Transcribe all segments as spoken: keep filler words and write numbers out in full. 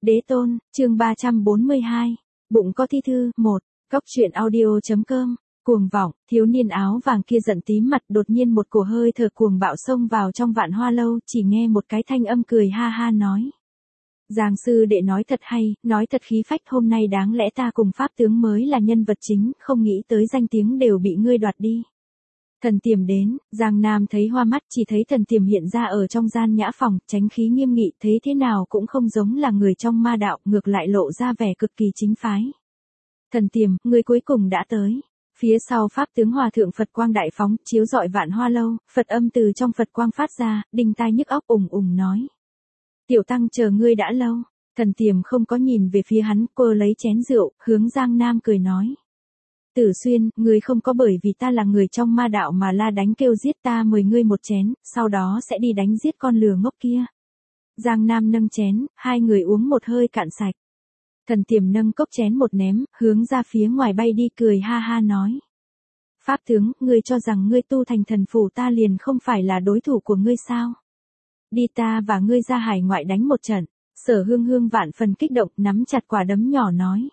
Đế tôn, chương ba trăm bốn mươi hai. Bụng có thi thư, một. Cóc truyện audio.com. Cuồng vọng, thiếu niên áo vàng kia giận tím mặt, đột nhiên một cổ hơi thở cuồng bạo xông vào trong Vạn Hoa lâu, chỉ nghe một cái thanh âm cười ha ha nói. Giang sư đệ nói thật hay, nói thật khí phách, hôm nay đáng lẽ ta cùng pháp tướng mới là nhân vật chính, không nghĩ tới danh tiếng đều bị ngươi đoạt đi. Thần Tiềm đến, Giang Nam thấy hoa mắt, chỉ thấy Thần Tiềm hiện ra ở trong gian nhã phòng, tránh khí nghiêm nghị, thế thế nào cũng không giống là người trong ma đạo, ngược lại lộ ra vẻ cực kỳ chính phái. Thần Tiềm, ngươi cuối cùng đã tới. Phía sau pháp tướng hòa thượng Phật quang đại phóng, chiếu rọi Vạn Hoa lâu, Phật âm từ trong Phật quang phát ra, đinh tai nhức óc ùng ùng nói. Tiểu tăng chờ ngươi đã lâu. Thần Tiềm không có nhìn về phía hắn, cô lấy chén rượu, hướng Giang Nam cười nói. Tử Xuyên, ngươi không có bởi vì ta là người trong ma đạo mà la đánh kêu giết ta, mời ngươi một chén, sau đó sẽ đi đánh giết con lừa ngốc kia. Giang Nam nâng chén, hai người uống một hơi cạn sạch. Thần Tiềm nâng cốc chén một ném, hướng ra phía ngoài bay đi, cười ha ha nói. Pháp tướng, ngươi cho rằng ngươi tu thành thần phù ta liền không phải là đối thủ của ngươi sao? Đi, ta và ngươi ra hải ngoại đánh một trận. Sở Hương Hương vạn phần kích động, nắm chặt quả đấm nhỏ nói.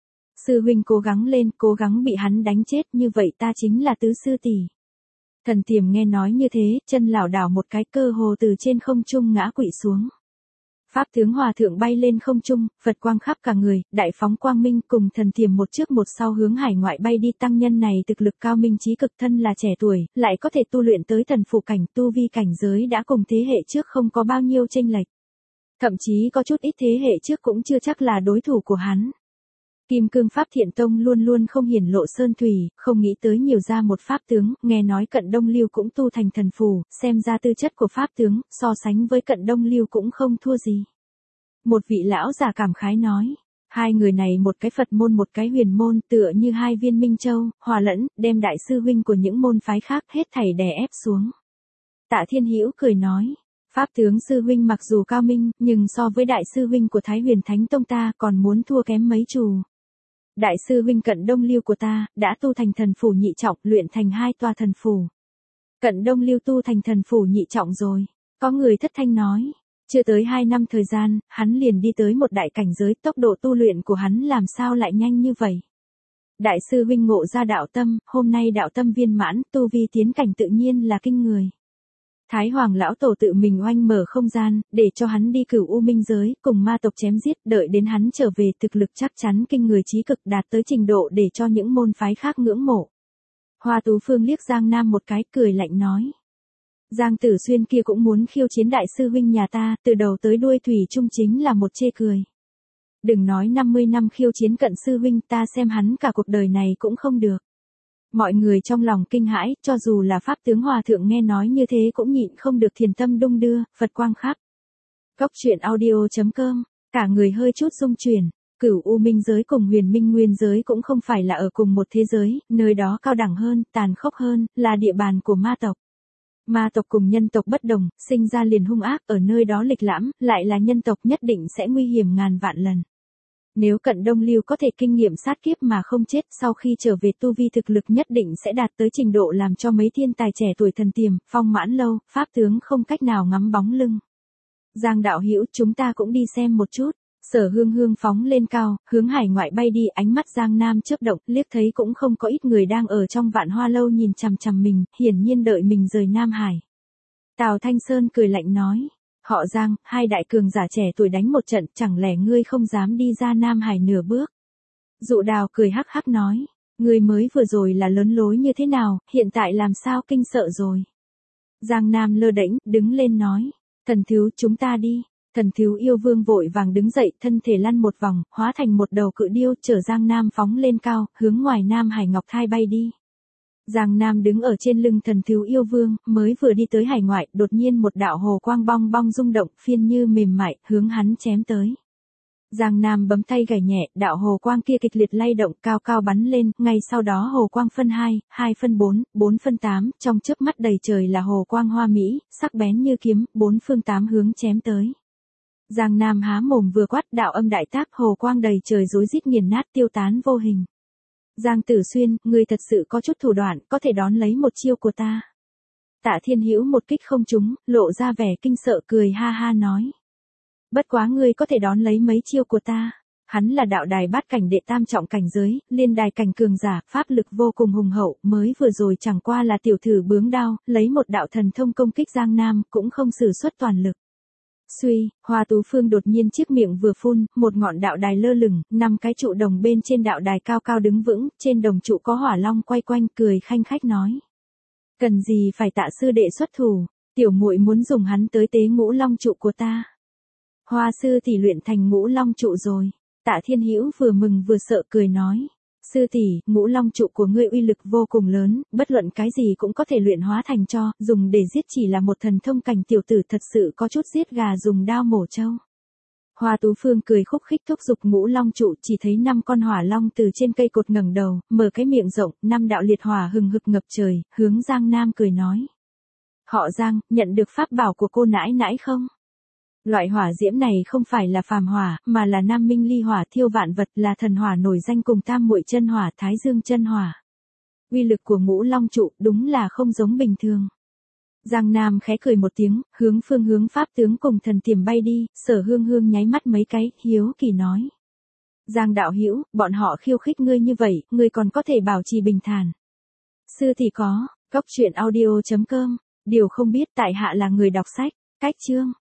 Sư huynh cố gắng lên, cố gắng bị hắn đánh chết, như vậy ta chính là tứ sư tỷ. Thần Tiềm nghe nói như thế, chân lảo đảo một cái, cơ hồ từ trên không trung ngã quỵ xuống. Pháp tướng hòa thượng bay lên không trung, Phật quang khắp cả người, đại phóng quang minh, cùng Thần Tiềm một trước một sau hướng hải ngoại bay đi. Tăng nhân này thực lực cao minh trí cực, thân là trẻ tuổi, lại có thể tu luyện tới thần phù cảnh, tu vi cảnh giới đã cùng thế hệ trước không có bao nhiêu chênh lệch. Thậm chí có chút ít thế hệ trước cũng chưa chắc là đối thủ của hắn. Kim Cương Pháp Thiện Tông luôn luôn không hiển lộ sơn thủy, không nghĩ tới nhiều ra một pháp tướng, nghe nói Cận Đông Lưu cũng tu thành thần phù, xem ra tư chất của pháp tướng, so sánh với Cận Đông Lưu cũng không thua gì. Một vị lão già cảm khái nói, hai người này một cái Phật môn một cái huyền môn, tựa như hai viên minh châu, hòa lẫn, đem đại sư huynh của những môn phái khác hết thảy đè ép xuống. Tạ Thiên Hữu cười nói. Pháp tướng sư huynh mặc dù cao minh, nhưng so với đại sư huynh của Thái Huyền Thánh Tông ta còn muốn thua kém mấy trù. Đại sư huynh Cận Đông Lưu của ta, đã tu thành thần phù nhị trọng, luyện thành hai tòa thần phù. Cận Đông Lưu tu thành thần phù nhị trọng rồi. Có người thất thanh nói. Chưa tới hai năm thời gian, hắn liền đi tới một đại cảnh giới, tốc độ tu luyện của hắn làm sao lại nhanh như vậy. Đại sư huynh ngộ ra đạo tâm, hôm nay đạo tâm viên mãn, tu vi tiến cảnh tự nhiên là kinh người. Thái Hoàng lão tổ tự mình oanh mở không gian, để cho hắn đi cửu u minh giới, cùng ma tộc chém giết, đợi đến hắn trở về thực lực chắc chắn kinh người trí cực, đạt tới trình độ để cho những môn phái khác ngưỡng mộ. Hoa Tú Phương liếc Giang Nam một cái, cười lạnh nói. Giang Tử Xuyên kia cũng muốn khiêu chiến đại sư huynh nhà ta, từ đầu tới đuôi thủy chung chính là một chê cười. Đừng nói năm mươi năm khiêu chiến Cận sư huynh, ta xem hắn cả cuộc đời này cũng không được. Mọi người trong lòng kinh hãi, cho dù là pháp tướng hòa thượng nghe nói như thế cũng nhịn không được thiền tâm đung đưa, Phật quang khắp. Cóc truyện audio.com, cả người hơi chút rung chuyển, cửu u minh giới cùng huyền minh nguyên giới cũng không phải là ở cùng một thế giới, nơi đó cao đẳng hơn, tàn khốc hơn, là địa bàn của ma tộc. Ma tộc cùng nhân tộc bất đồng, sinh ra liền hung ác, ở nơi đó lịch lãm, lại là nhân tộc nhất định sẽ nguy hiểm ngàn vạn lần. Nếu Cận Đông Lưu có thể kinh nghiệm sát kiếp mà không chết, sau khi trở về tu vi thực lực nhất định sẽ đạt tới trình độ làm cho mấy thiên tài trẻ tuổi Thần Tiềm, Phong Mãn Lâu, pháp tướng không cách nào ngắm bóng lưng. Giang đạo hữu, chúng ta cũng đi xem một chút. Sở Hương Hương phóng lên cao, hướng hải ngoại bay đi, ánh mắt Giang Nam chớp động, liếc thấy cũng không có ít người đang ở trong Vạn Hoa lâu nhìn chằm chằm mình, hiển nhiên đợi mình rời Nam Hải. Tào Thanh Sơn cười lạnh nói. Họ Giang, hai đại cường giả trẻ tuổi đánh một trận, chẳng lẽ ngươi không dám đi ra Nam Hải nửa bước? Dụ Đào cười hắc hắc nói, ngươi mới vừa rồi là lớn lối như thế nào, hiện tại làm sao kinh sợ rồi? Giang Nam lơ đễnh, đứng lên nói, thần thiếu chúng ta đi. Thần thiếu yêu vương vội vàng đứng dậy, thân thể lăn một vòng, hóa thành một đầu cự điêu, chở Giang Nam phóng lên cao, hướng ngoài Nam Hải Ngọc Thai bay đi. Giang Nam đứng ở trên lưng thần thiếu yêu vương, mới vừa đi tới hải ngoại, đột nhiên một đạo hồ quang bong bong rung động, phiên như mềm mại, hướng hắn chém tới. Giang Nam bấm tay gảy nhẹ, đạo hồ quang kia kịch liệt lay động, cao cao bắn lên, ngay sau đó hồ quang phân hai, hai phân bốn, bốn phân tám, trong chớp mắt đầy trời là hồ quang hoa mỹ, sắc bén như kiếm, bốn phương tám hướng chém tới. Giang Nam há mồm vừa quát, đạo âm đại tác, hồ quang đầy trời rối rít nghiền nát tiêu tán vô hình. Giang Tử Xuyên, ngươi thật sự có chút thủ đoạn, có thể đón lấy một chiêu của ta. Tạ Thiên Hữu một kích không trúng, lộ ra vẻ kinh sợ, cười ha ha nói. Bất quá ngươi có thể đón lấy mấy chiêu của ta. Hắn là đạo đài bát cảnh đệ tam trọng cảnh giới, liên đài cảnh cường giả, pháp lực vô cùng hùng hậu, mới vừa rồi chẳng qua là tiểu thử bướng đao, lấy một đạo thần thông công kích Giang Nam, cũng không sử xuất toàn lực. Suy, Hoa Tú Phương đột nhiên chiếc miệng vừa phun, một ngọn đạo đài lơ lửng, năm cái trụ đồng bên trên đạo đài cao cao đứng vững, trên đồng trụ có hỏa long quay quanh, cười khanh khách nói: "Cần gì phải tạ sư đệ xuất thủ, tiểu muội muốn dùng hắn tới tế ngũ long trụ của ta." Hoa sư tỷ luyện thành ngũ long trụ rồi. Tạ Thiên Hữu vừa mừng vừa sợ cười nói: "Sư tỷ, ngũ long trụ của ngươi uy lực vô cùng lớn, bất luận cái gì cũng có thể luyện hóa thành cho, dùng để giết chỉ là một thần thông cảnh tiểu tử thật sự có chút giết gà dùng đao mổ trâu." Hoa Tú Phương cười khúc khích thúc giục ngũ long trụ, chỉ thấy năm con hỏa long từ trên cây cột ngẩng đầu, mở cái miệng rộng, năm đạo liệt hỏa hừng hực ngập trời, hướng Giang Nam cười nói: "Họ Giang, nhận được pháp bảo của cô nãi nãi không? Loại hỏa diễm này không phải là phàm hỏa, mà là Nam Minh Ly hỏa thiêu vạn vật, là thần hỏa nổi danh cùng Tam Muội chân hỏa, Thái Dương chân hỏa. Uy lực của ngũ long trụ đúng là không giống bình thường." Giang Nam khẽ cười một tiếng, hướng phương hướng pháp tướng cùng thần tiềm bay đi, Sở Hương Hương nháy mắt mấy cái, hiếu kỳ nói: "Giang đạo hữu, bọn họ khiêu khích ngươi như vậy, ngươi còn có thể bảo trì bình thản?" Sư thì có, cốc truyện audio chấm com, điều không biết tại hạ là người đọc sách, cách chương.